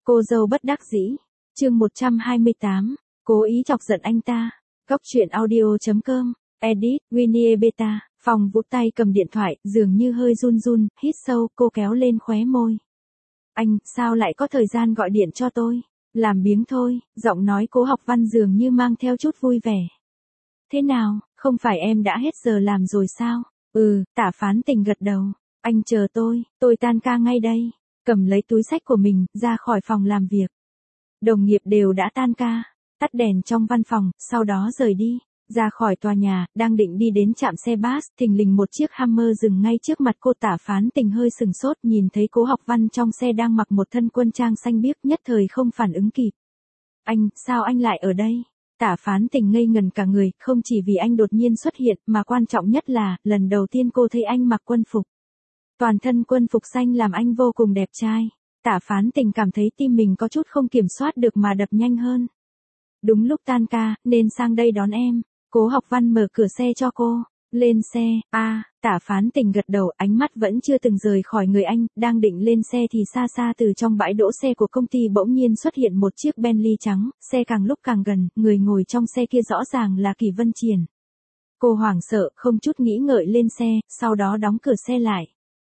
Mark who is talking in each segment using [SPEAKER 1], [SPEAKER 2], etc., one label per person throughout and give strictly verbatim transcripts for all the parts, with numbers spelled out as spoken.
[SPEAKER 1] Cô dâu bất đắc dĩ. Chương một trăm hai mươi tám. Cố ý chọc giận anh ta. Góc truyện audio chấm com. Edit, Winnie Beta. Phòng Vũ tay cầm điện thoại, dường như hơi run run, hít sâu, cô kéo lên khóe môi. Anh, sao lại có thời gian gọi điện cho tôi? Làm biếng thôi, giọng nói Cố Học Văn dường như mang theo chút vui vẻ. Thế nào, không phải em đã hết giờ làm rồi sao? Ừ, Tả Phán Tình gật đầu. Anh chờ tôi, tôi tan ca ngay đây. Cầm lấy túi xách của mình, ra khỏi phòng làm việc. Đồng nghiệp đều đã tan ca, tắt đèn trong văn phòng, sau đó rời đi. Ra khỏi tòa nhà, đang định đi đến trạm xe bus, thình lình một chiếc Hummer dừng ngay trước mặt cô. Tả Phán Tình hơi sừng sốt, nhìn thấy Cố Học Văn trong xe đang mặc một thân quân trang xanh biếc, nhất thời không phản ứng kịp. Anh, sao anh lại ở đây? Tả Phán Tình ngây ngần cả người, không chỉ vì anh đột nhiên xuất hiện, mà quan trọng nhất là, lần đầu tiên cô thấy anh mặc quân phục. Toàn thân quân phục xanh làm anh vô cùng đẹp trai. Tả Phán Tình cảm thấy tim mình có chút không kiểm soát được mà đập nhanh hơn. Đúng lúc tan ca, nên sang đây đón em. Cố Học Văn mở cửa xe cho cô. Lên xe, a à, Tả Phán Tình gật đầu, ánh mắt vẫn chưa từng rời khỏi người anh. Đang định lên xe thì xa xa từ trong bãi đỗ xe của công ty bỗng nhiên xuất hiện một chiếc Bentley trắng. Xe càng lúc càng gần, người ngồi trong xe kia rõ ràng là Kỳ Vân Triển. Cô hoảng sợ, không chút nghĩ ngợi lên xe, sau đó đóng cửa xe lại.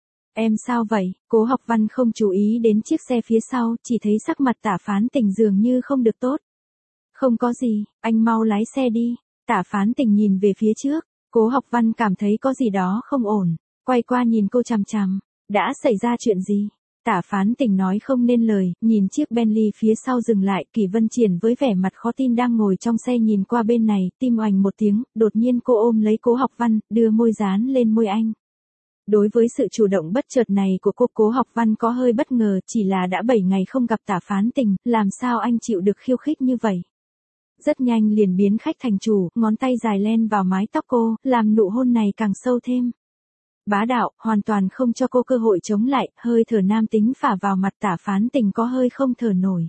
[SPEAKER 1] Em sao vậy? Cố Học Văn không chú ý đến chiếc xe phía sau, chỉ thấy sắc mặt Tả Phán Tình dường như không được tốt. Không có gì, anh mau lái xe đi. Tả Phán Tình nhìn về phía trước, Cố Học Văn cảm thấy có gì đó không ổn, quay qua nhìn cô chằm chằm. Đã xảy ra chuyện gì? Tả Phán Tình nói không nên lời, nhìn chiếc Bentley phía sau dừng lại. Kỳ Vân Triển với vẻ mặt khó tin đang ngồi trong xe nhìn qua bên này, tim oành một tiếng, đột nhiên cô ôm lấy Cố Học Văn, đưa môi dán lên môi anh. Đối với sự chủ động bất chợt này của cô, Cố Học Văn có hơi bất ngờ, chỉ là đã bảy ngày không gặp Tả Phán Tình, làm sao anh chịu được khiêu khích như vậy? Rất nhanh liền biến khách thành chủ, ngón tay dài len vào mái tóc cô, làm nụ hôn này càng sâu thêm. Bá đạo, hoàn toàn không cho cô cơ hội chống lại, hơi thở nam tính phả vào mặt Tả Phán Tình có hơi không thở nổi.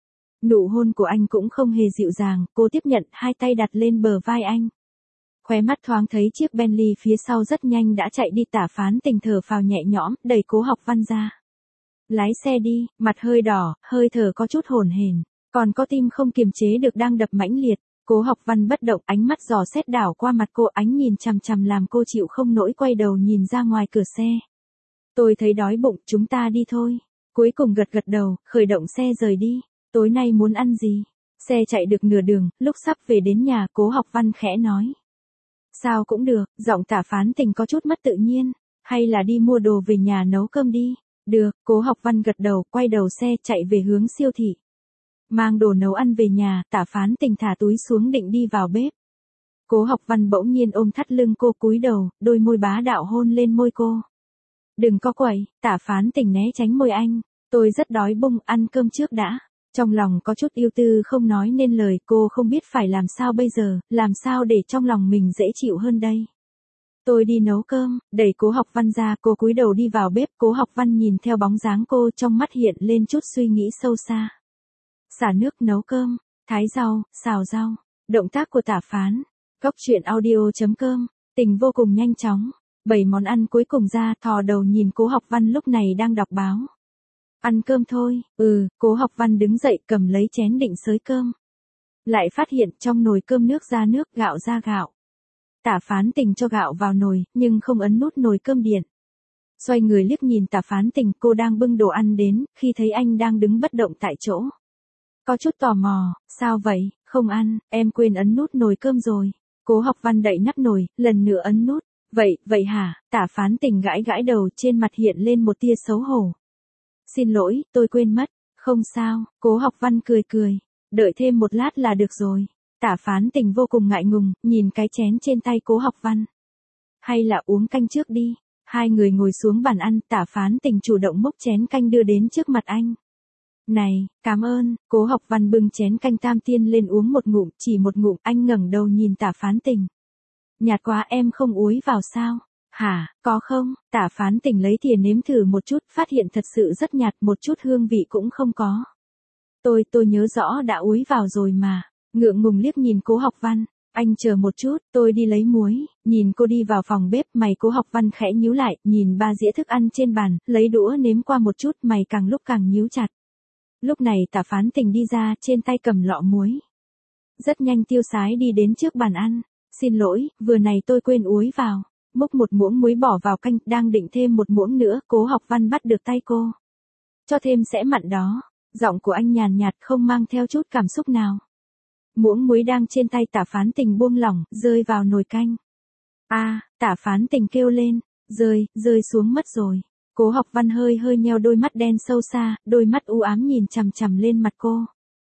[SPEAKER 1] Nụ hôn của anh cũng không hề dịu dàng, cô tiếp nhận, hai tay đặt lên bờ vai anh. Khóe mắt thoáng thấy chiếc Bentley phía sau rất nhanh đã chạy đi. Tả Phán Tình thở phào nhẹ nhõm, đẩy Cố Học Văn ra. Lái xe đi, mặt hơi đỏ, hơi thở có chút hổn hển, còn có tim không kiềm chế được đang đập mãnh liệt. Cố Học Văn bất động, ánh mắt dò xét đảo qua mặt cô, ánh nhìn chằm chằm làm cô chịu không nổi quay đầu nhìn ra ngoài cửa xe. Tôi thấy đói bụng, chúng ta đi thôi. Cuối cùng gật gật đầu, khởi động xe rời đi. Tối nay muốn ăn gì? Xe chạy được nửa đường, lúc sắp về đến nhà, Cố Học Văn khẽ nói. Sao cũng được, giọng Tả Phán Tình có chút mất tự nhiên. Hay là đi mua đồ về nhà nấu cơm đi. Được, Cố Học Văn gật đầu, quay đầu xe chạy về hướng siêu thị. Mang đồ nấu ăn về nhà, Tả Phán Tình thả túi xuống định đi vào bếp. Cố Học Văn bỗng nhiên ôm thắt lưng cô, cúi đầu, đôi môi bá đạo hôn lên môi cô. Đừng có quậy, Tả Phán Tình né tránh môi anh. Tôi rất đói bụng, ăn cơm trước đã. Trong lòng có chút yêu tư không nói nên lời, cô không biết phải làm sao bây giờ, làm sao để trong lòng mình dễ chịu hơn đây. Tôi đi nấu cơm, đẩy Cố Học Văn ra, cô cúi đầu đi vào bếp. Cố Học Văn nhìn theo bóng dáng cô, trong mắt hiện lên chút suy nghĩ sâu xa. Xả nước nấu cơm, thái rau, xào rau, động tác của Tả Phán. Góc truyện audio chấm com, tình vô cùng nhanh chóng. Bảy món ăn cuối cùng ra, thò đầu nhìn Cố Học Văn lúc này đang đọc báo. Ăn cơm thôi, ừ, Cố Học Văn đứng dậy cầm lấy chén định xới cơm. Lại phát hiện trong nồi cơm nước ra nước, gạo ra gạo. Tả Phán Tình cho gạo vào nồi, nhưng không ấn nút nồi cơm điện. Xoay người liếc nhìn Tả Phán Tình, cô đang bưng đồ ăn đến, khi thấy anh đang đứng bất động tại chỗ. Có chút tò mò, sao vậy, không ăn, em quên ấn nút nồi cơm rồi. Cố Học Văn đậy nắp nồi, lần nữa ấn nút. Vậy, vậy hả? Tả Phán Tình gãi gãi đầu, trên mặt hiện lên một tia xấu hổ. Xin lỗi, tôi quên mất. Không sao, Cố Học Văn cười cười. Đợi thêm một lát là được rồi. Tả Phán Tình vô cùng ngại ngùng, nhìn cái chén trên tay Cố Học Văn. Hay là uống canh trước đi. Hai người ngồi xuống bàn ăn, Tả Phán Tình chủ động múc chén canh đưa đến trước mặt anh. Này, cảm ơn. Cố Học Văn bưng chén canh tam tiên lên uống một ngụm, chỉ một ngụm. Anh ngẩng đầu nhìn Tả Phán Tình. Nhạt quá, em không úi vào sao? Hả, có không? Tả Phán Tình lấy thìa nếm thử một chút, phát hiện thật sự rất nhạt, một chút hương vị cũng không có. Tôi, tôi nhớ rõ đã úi vào rồi mà. Ngượng ngùng liếc nhìn Cố Học Văn. Anh chờ một chút, tôi đi lấy muối. Nhìn cô đi vào phòng bếp, mày Cố Học Văn khẽ nhíu lại, nhìn ba dĩa thức ăn trên bàn, lấy đũa nếm qua một chút, mày càng lúc càng nhíu chặt. Lúc này Tả Phán Tình đi ra, trên tay cầm lọ muối. Rất nhanh tiêu sái đi đến trước bàn ăn. Xin lỗi, vừa này tôi quên uối vào. Múc một muỗng muối bỏ vào canh, đang định thêm một muỗng nữa, Cố Học Văn bắt được tay cô. Cho thêm sẽ mặn đó. Giọng của anh nhàn nhạt không mang theo chút cảm xúc nào. Muỗng muối đang trên tay Tả Phán Tình buông lỏng, rơi vào nồi canh. A, à, Tả Phán Tình kêu lên, rơi, rơi xuống mất rồi. Cố Học Văn hơi hơi nheo đôi mắt đen sâu xa, đôi mắt u ám nhìn chằm chằm lên mặt cô.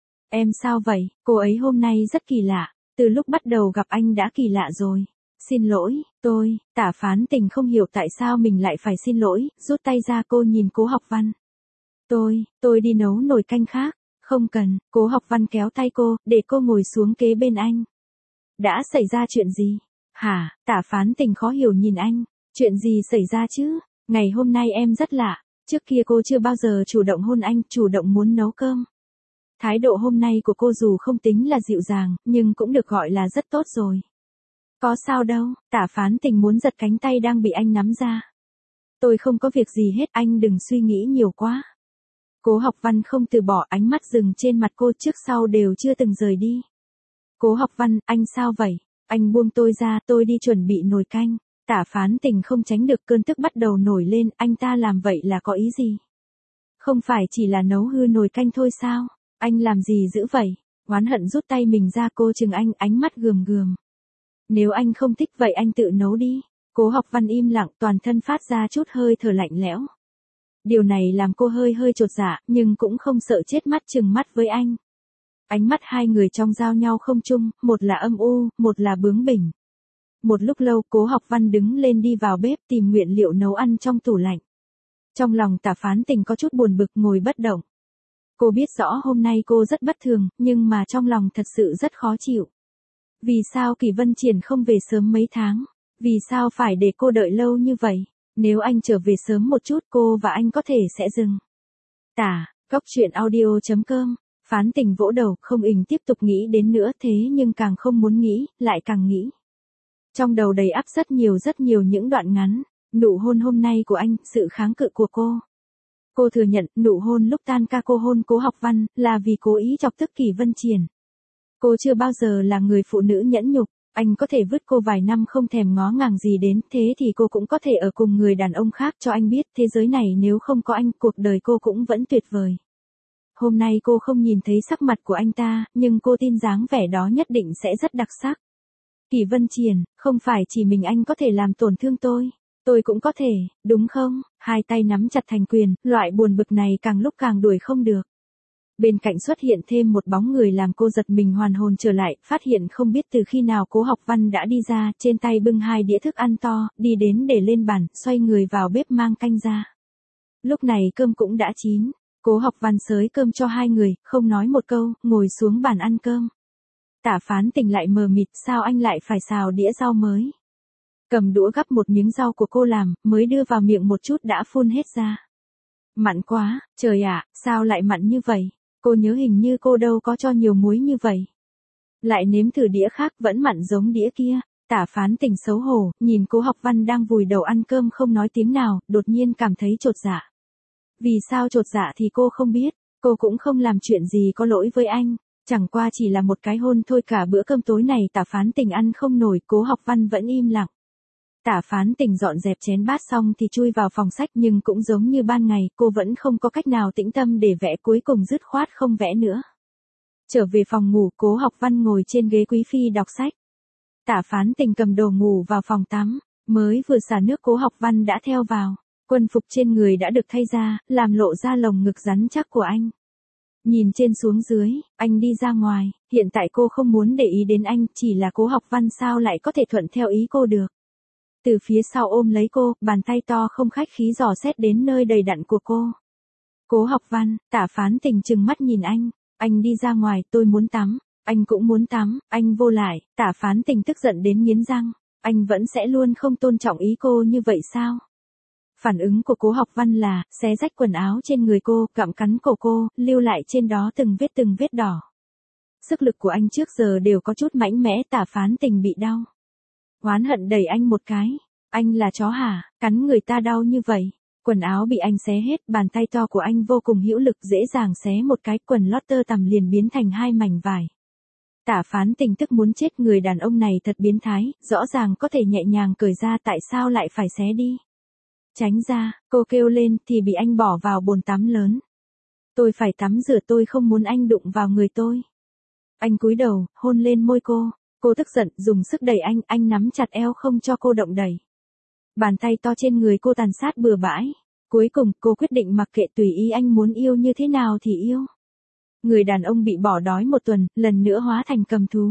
[SPEAKER 1] Em sao vậy, cô ấy hôm nay rất kỳ lạ, từ lúc bắt đầu gặp anh đã kỳ lạ rồi. Xin lỗi, tôi, Tả Phán Tình không hiểu tại sao mình lại phải xin lỗi, rút tay ra cô nhìn Cố Học Văn. Tôi, tôi đi nấu nồi canh khác. Không cần, Cố Học Văn kéo tay cô, để cô ngồi xuống kế bên anh. Đã xảy ra chuyện gì? Hả, Tả Phán Tình khó hiểu nhìn anh. Chuyện gì xảy ra chứ? Ngày hôm nay em rất lạ. Trước kia cô chưa bao giờ chủ động hôn anh, chủ động muốn nấu cơm. Thái độ hôm nay của cô dù không tính là dịu dàng, nhưng cũng được gọi là rất tốt rồi. Có sao đâu, Tả Phán Tình muốn giật cánh tay đang bị anh nắm ra. Tôi không có việc gì hết, anh đừng suy nghĩ nhiều quá. Cố Học Văn không từ bỏ, ánh mắt dừng trên mặt cô, trước sau đều chưa từng rời đi. Cố Học Văn, anh sao vậy? Anh buông tôi ra, tôi đi chuẩn bị nồi canh. Tả Phán Tình không tránh được cơn tức bắt đầu nổi lên, anh ta làm vậy là có ý gì? Không phải chỉ là nấu hư nồi canh thôi sao? Anh làm gì dữ vậy? Oán hận rút tay mình ra, cô chừng anh, ánh mắt gườm gườm. Nếu anh không thích vậy anh tự nấu đi. Cố Học Văn im lặng, toàn thân phát ra chút hơi thở lạnh lẽo. Điều này làm cô hơi hơi chột dạ, nhưng cũng không sợ chết mắt chừng mắt với anh. Ánh mắt hai người trong giao nhau không chung, một là âm u, một là bướng bỉnh. Một lúc lâu, Cố Học Văn đứng lên đi vào bếp tìm nguyên liệu nấu ăn trong tủ lạnh. Trong lòng Tả Phán Tình có chút buồn bực ngồi bất động. Cô biết rõ hôm nay cô rất bất thường, nhưng mà trong lòng thật sự rất khó chịu. Vì sao Kỳ Vân Triển không về sớm mấy tháng? Vì sao phải để cô đợi lâu như vậy? Nếu anh trở về sớm một chút cô và anh có thể sẽ dừng. Tả, góc truyện audio chấm com. Phán Tình vỗ đầu, không ình tiếp tục nghĩ đến nữa, thế nhưng càng không muốn nghĩ, lại càng nghĩ. Trong đầu đầy ắp rất nhiều rất nhiều những đoạn ngắn. Nụ hôn hôm nay của anh, sự kháng cự của cô. Cô thừa nhận, nụ hôn lúc tan ca cô hôn Cố Học Văn, là vì cố ý chọc tức Kỳ Vân Triển. Cô chưa bao giờ là người phụ nữ nhẫn nhục. Anh có thể vứt cô vài năm không thèm ngó ngàng gì đến, thế thì cô cũng có thể ở cùng người đàn ông khác, cho anh biết thế giới này nếu không có anh, cuộc đời cô cũng vẫn tuyệt vời. Hôm nay cô không nhìn thấy sắc mặt của anh ta, nhưng cô tin dáng vẻ đó nhất định sẽ rất đặc sắc. Kỳ Vân Triển, không phải chỉ mình anh có thể làm tổn thương tôi, tôi cũng có thể, đúng không? Hai tay nắm chặt thành quyền, loại buồn bực này càng lúc càng đuổi không được. Bên cạnh xuất hiện thêm một bóng người làm cô giật mình hoàn hồn trở lại, phát hiện không biết từ khi nào Cố Học Văn đã đi ra, trên tay bưng hai đĩa thức ăn to, đi đến để lên bàn, xoay người vào bếp mang canh ra. Lúc này cơm cũng đã chín, Cố Học Văn xới cơm cho hai người, không nói một câu, ngồi xuống bàn ăn cơm. Tả Phán Tình lại mờ mịt, sao anh lại phải xào đĩa rau mới? Cầm đũa gắp một miếng rau của cô làm, mới đưa vào miệng một chút đã phun hết ra. Mặn quá, trời ạ, sao lại mặn như vậy? Cô nhớ hình như cô đâu có cho nhiều muối như vậy. Lại nếm thử đĩa khác vẫn mặn giống đĩa kia. Tả Phán Tình xấu hổ, nhìn Cố Học Văn đang vùi đầu ăn cơm không nói tiếng nào, đột nhiên cảm thấy chột dạ. Vì sao chột dạ thì cô không biết, cô cũng không làm chuyện gì có lỗi với anh. Chẳng qua chỉ là một cái hôn thôi, cả bữa cơm tối này Tả Phán Tình ăn không nổi, Cố Học Văn vẫn im lặng. Tả Phán Tình dọn dẹp chén bát xong thì chui vào phòng sách, nhưng cũng giống như ban ngày, cô vẫn không có cách nào tĩnh tâm để vẽ, cuối cùng dứt khoát không vẽ nữa. Trở về phòng ngủ, Cố Học Văn ngồi trên ghế quý phi đọc sách. Tả Phán Tình cầm đồ ngủ vào phòng tắm, mới vừa xả nước Cố Học Văn đã theo vào. Quân phục trên người đã được thay ra, làm lộ ra lồng ngực rắn chắc của anh. Nhìn trên xuống dưới, anh đi ra ngoài, hiện tại cô không muốn để ý đến anh, chỉ là Cố Học Văn sao lại có thể thuận theo ý cô được. Từ phía sau ôm lấy cô, bàn tay to không khách khí dò xét đến nơi đầy đặn của cô. Cố Học Văn, Tả Phán Tình trừng mắt nhìn anh, anh đi ra ngoài, tôi muốn tắm, anh cũng muốn tắm, anh vô lại, Tả Phán Tình tức giận đến nghiến răng, anh vẫn sẽ luôn không tôn trọng ý cô như vậy sao? Phản ứng của Cố Học Văn là, xé rách quần áo trên người cô, gặm cắn cổ cô, lưu lại trên đó từng vết từng vết đỏ. Sức lực của anh trước giờ đều có chút mạnh mẽ, Tả Phán Tình bị đau. Oán hận đẩy anh một cái, anh là chó hả, cắn người ta đau như vậy. Quần áo bị anh xé hết, bàn tay to của anh vô cùng hữu lực, dễ dàng xé một cái quần lót tơ tằm liền biến thành hai mảnh vải. Tả Phán Tình tức muốn chết, người đàn ông này thật biến thái, rõ ràng có thể nhẹ nhàng cởi ra, tại sao lại phải xé đi? Tránh ra, cô kêu lên thì bị anh bỏ vào bồn tắm lớn. Tôi phải tắm rửa, tôi không muốn anh đụng vào người tôi. Anh cúi đầu, hôn lên môi cô. Cô tức giận, dùng sức đẩy anh, anh nắm chặt eo không cho cô động đẩy. Bàn tay to trên người cô tàn sát bừa bãi. Cuối cùng, cô quyết định mặc kệ, tùy ý anh muốn yêu như thế nào thì yêu. Người đàn ông bị bỏ đói một tuần, lần nữa hóa thành cầm thú.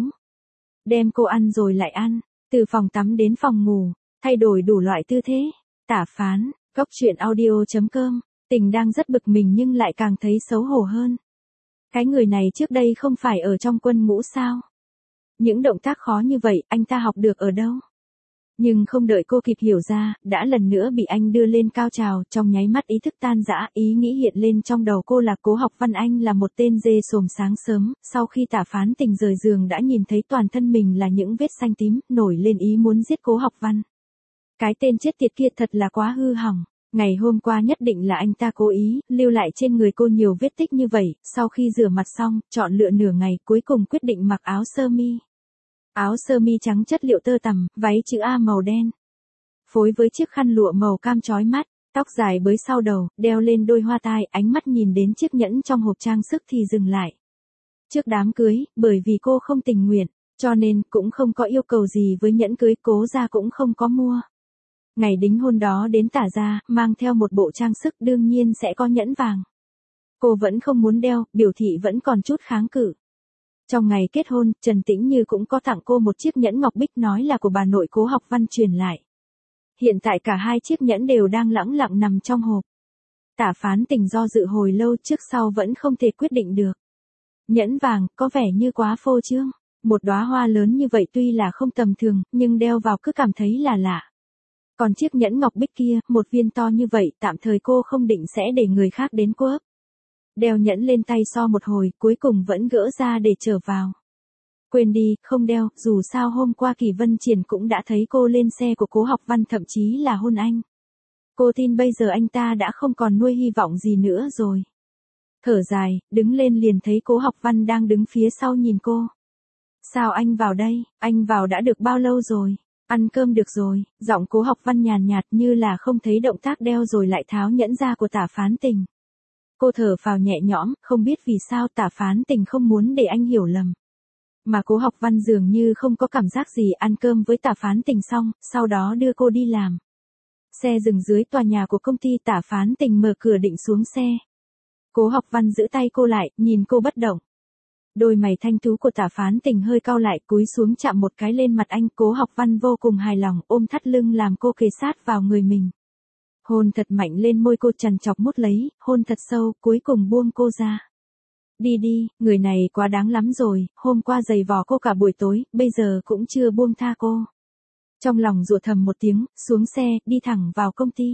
[SPEAKER 1] Đem cô ăn rồi lại ăn, từ phòng tắm đến phòng ngủ, thay đổi đủ loại tư thế. Tả Phán, góc truyện audio chấm com. Tình đang rất bực mình nhưng lại càng thấy xấu hổ hơn. Cái người này trước đây không phải ở trong quân ngũ sao? Những động tác khó như vậy, anh ta học được ở đâu? Nhưng không đợi cô kịp hiểu ra, đã lần nữa bị anh đưa lên cao trào, trong nháy mắt ý thức tan rã, ý nghĩ hiện lên trong đầu cô là Cố Học Văn, anh là một tên dê sồm sáng sớm, sau khi Tả Phán Tình rời giường đã nhìn thấy toàn thân mình là những vết xanh tím, nổi lên ý muốn giết Cố Học Văn. Cái tên chết tiệt kia thật là quá hư hỏng. Ngày hôm qua nhất định là anh ta cố ý, lưu lại trên người cô nhiều vết tích như vậy, sau khi rửa mặt xong, chọn lựa nửa ngày, cuối cùng quyết định mặc áo sơ mi. Áo sơ mi trắng chất liệu tơ tằm, váy chữ A màu đen. Phối với chiếc khăn lụa màu cam chói mắt, tóc dài bới sau đầu, đeo lên đôi hoa tai, ánh mắt nhìn đến chiếc nhẫn trong hộp trang sức thì dừng lại. Trước đám cưới, bởi vì cô không tình nguyện, cho nên cũng không có yêu cầu gì với nhẫn cưới, Cố gia cũng không có mua. Ngày đính hôn đó đến Tả gia, mang theo một bộ trang sức, đương nhiên sẽ có nhẫn vàng. Cô vẫn không muốn đeo, biểu thị vẫn còn chút kháng cự. Trong ngày kết hôn, Trần Tĩnh Như cũng có tặng cô một chiếc nhẫn ngọc bích, nói là của bà nội Cố Học Văn truyền lại. Hiện tại cả hai chiếc nhẫn đều đang lẳng lặng nằm trong hộp. Tả Phán Tình do dự hồi lâu, trước sau vẫn không thể quyết định được. Nhẫn vàng, có vẻ như quá phô trương. Một đóa hoa lớn như vậy tuy là không tầm thường, nhưng đeo vào cứ cảm thấy là lạ. Còn chiếc nhẫn ngọc bích kia, một viên to như vậy, tạm thời cô không định sẽ để người khác đến cướp. Đeo nhẫn lên tay so một hồi, cuối cùng vẫn gỡ ra để trở vào. Quên đi, không đeo, dù sao hôm qua Kỳ Vân Triển cũng đã thấy cô lên xe của Cố Học Văn, thậm chí là hôn anh. Cô tin bây giờ anh ta đã không còn nuôi hy vọng gì nữa rồi. Thở dài, đứng lên liền thấy Cố Học Văn đang đứng phía sau nhìn cô. Sao anh vào đây, anh vào đã được bao lâu rồi? Ăn cơm được rồi, giọng Cố Học Văn nhàn nhạt như là không thấy động tác đeo rồi lại tháo nhẫn ra của Tả Phán Tình. Cô thở phào nhẹ nhõm, không biết vì sao Tả Phán Tình không muốn để anh hiểu lầm. Mà Cố Học Văn dường như không có cảm giác gì, ăn cơm với Tả Phán Tình xong, sau đó đưa cô đi làm. Xe dừng dưới tòa nhà của công ty, Tả Phán Tình mở cửa định xuống xe. Cố Học Văn giữ tay cô lại, nhìn cô bất động. Đôi mày thanh tú của Tả Phán Tình hơi cau lại, cúi xuống chạm một cái lên mặt anh. Cố Học Văn vô cùng hài lòng, ôm thắt lưng làm cô kề sát vào người mình. Hôn thật mạnh lên môi cô, trằn trọc mút lấy, hôn thật sâu, cuối cùng buông cô ra. Đi đi, người này quá đáng lắm rồi, hôm qua giày vò cô cả buổi tối, bây giờ cũng chưa buông tha cô. Trong lòng rủa thầm một tiếng, xuống xe, đi thẳng vào công ty.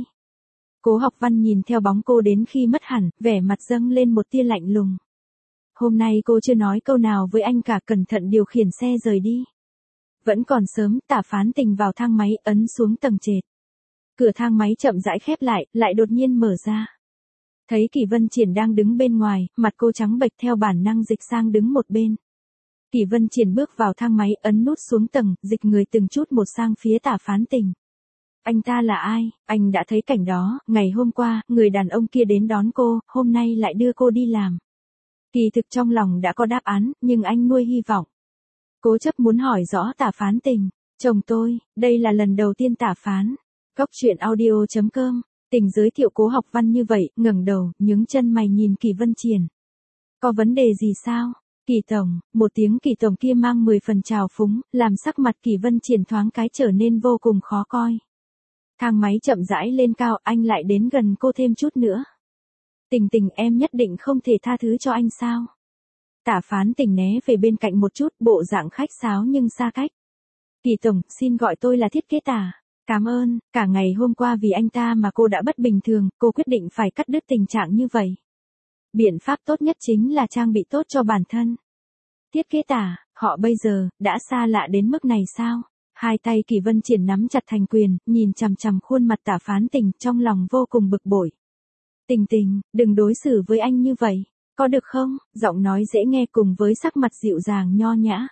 [SPEAKER 1] Cố Học Văn nhìn theo bóng cô đến khi mất hẳn, vẻ mặt dâng lên một tia lạnh lùng. Hôm nay cô chưa nói câu nào với anh cả, cẩn thận điều khiển xe rời đi. Vẫn còn sớm, Tả Phán Tình vào thang máy, ấn xuống tầng trệt. Cửa thang máy chậm rãi khép lại, lại đột nhiên mở ra. Thấy Kỳ Vân Triển đang đứng bên ngoài, mặt cô trắng bệch, theo bản năng dịch sang đứng một bên. Kỳ Vân Triển bước vào thang máy, ấn nút xuống tầng, dịch người từng chút một sang phía Tả Phán Tình. Anh ta là ai? Anh đã thấy cảnh đó, ngày hôm qua, người đàn ông kia đến đón cô, hôm nay lại đưa cô đi làm. Kỳ thực trong lòng đã có đáp án, nhưng anh nuôi hy vọng. Cố chấp muốn hỏi rõ Tả Phán Tình. Chồng tôi, đây là lần đầu tiên Tả Phán. Góc truyện audio chấm com. Tình giới thiệu Cố Học Văn như vậy, ngẩng đầu, nhướng chân mày nhìn Kỳ Vân Triển. Có vấn đề gì sao? Kỳ tổng, một tiếng Kỳ tổng kia mang mười phần trào phúng, làm sắc mặt Kỳ Vân Triển thoáng cái trở nên vô cùng khó coi. Thang máy chậm rãi lên cao, anh lại đến gần cô thêm chút nữa. Tình Tình, em nhất định không thể tha thứ cho anh sao? Tả Phán Tình né về bên cạnh một chút, bộ dạng khách sáo nhưng xa cách. Kỳ tổng, xin gọi tôi là Thiết Kế Tả. Cảm ơn, cả ngày hôm qua vì anh ta mà cô đã bất bình thường, cô quyết định phải cắt đứt tình trạng như vậy. Biện pháp tốt nhất chính là trang bị tốt cho bản thân. Thiết Kế Tả, họ bây giờ, đã xa lạ đến mức này sao? Hai tay Kỷ Vân Triển nắm chặt thành quyền, nhìn chằm chằm khuôn mặt Tả Phán Tình, trong lòng vô cùng bực bội. Tình Tình, đừng đối xử với anh như vậy, có được không? Giọng nói dễ nghe cùng với sắc mặt dịu dàng nho nhã.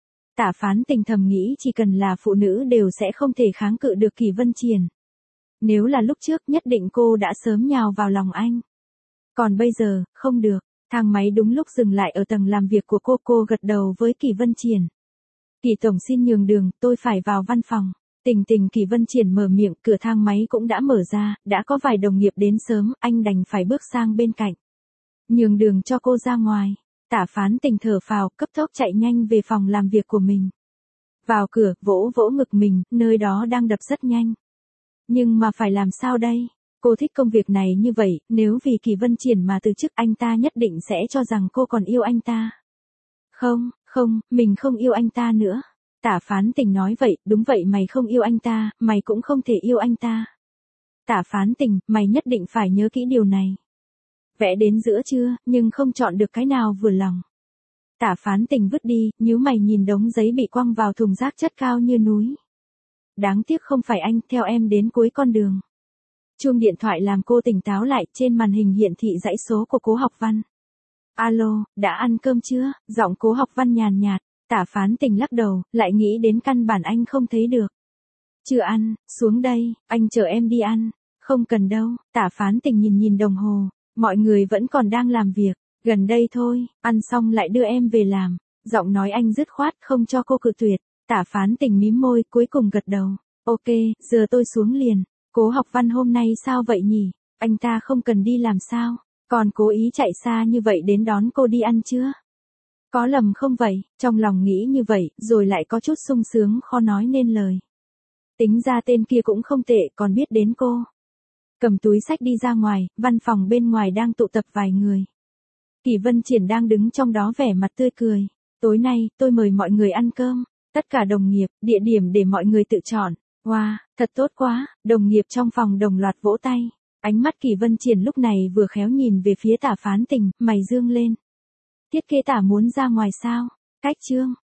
[SPEAKER 1] Tả Phán Tình thầm nghĩ chỉ cần là phụ nữ đều sẽ không thể kháng cự được Kỷ Vân Triển. Nếu là lúc trước nhất định cô đã sớm nhào vào lòng anh. Còn bây giờ, không được. Thang máy đúng lúc dừng lại ở tầng làm việc của cô, cô gật đầu với Kỷ Vân Triển. Kỷ tổng xin nhường đường, tôi phải vào văn phòng. Tình Tình, Kỷ Vân Triển mở miệng, cửa thang máy cũng đã mở ra, đã có vài đồng nghiệp đến sớm, anh đành phải bước sang bên cạnh. Nhường đường cho cô ra ngoài. Tả Phán Tình thở phào, cấp tốc chạy nhanh về phòng làm việc của mình. Vào cửa, vỗ vỗ ngực mình, nơi đó đang đập rất nhanh. Nhưng mà phải làm sao đây? Cô thích công việc này như vậy, nếu vì Kỷ Vân Triển mà từ chức, anh ta nhất định sẽ cho rằng cô còn yêu anh ta. Không, không, mình không yêu anh ta nữa. Tả Phán Tình nói vậy, đúng vậy, mày không yêu anh ta, mày cũng không thể yêu anh ta. Tả Phán Tình, mày nhất định phải nhớ kỹ điều này. Vẽ đến giữa trưa, nhưng không chọn được cái nào vừa lòng. Tả Phán Tình vứt đi, nhíu mày nhìn đống giấy bị quăng vào thùng rác chất cao như núi. Đáng tiếc không phải anh, theo em đến cuối con đường. Chuông điện thoại làm cô tỉnh táo lại, trên màn hình hiển thị dãy số của Cố Học Văn. Alo, đã ăn cơm chưa? Giọng Cố Học Văn nhàn nhạt. Tả Phán Tình lắc đầu, lại nghĩ đến căn bản anh không thấy được. Chưa ăn, xuống đây, anh chờ em đi ăn. Không cần đâu. Tả Phán Tình nhìn nhìn đồng hồ, mọi người vẫn còn đang làm việc, gần đây thôi, ăn xong lại đưa em về làm. Giọng nói anh dứt khoát, không cho cô cự tuyệt. Tả Phán Tình mím môi, cuối cùng gật đầu. Ok, giờ tôi xuống liền. Cố Học Văn hôm nay sao vậy nhỉ? Anh ta không cần đi làm sao? Còn cố ý chạy xa như vậy đến đón cô đi ăn chưa? Có lầm không vậy? Trong lòng nghĩ như vậy, rồi lại có chút sung sướng khó nói nên lời. Tính ra tên kia cũng không tệ, còn biết đến cô. Cầm túi xách đi ra ngoài, văn phòng bên ngoài đang tụ tập vài người. Kỷ Vân Triển đang đứng trong đó vẻ mặt tươi cười. Tối nay, tôi mời mọi người ăn cơm. Tất cả đồng nghiệp, địa điểm để mọi người tự chọn. Wow, thật tốt quá, đồng nghiệp trong phòng đồng loạt vỗ tay. Ánh mắt Kỷ Vân Triển lúc này vừa khéo nhìn về phía Tả Phán Tình, mày dương lên. Tiết kế tả muốn ra ngoài sao? Cách chương.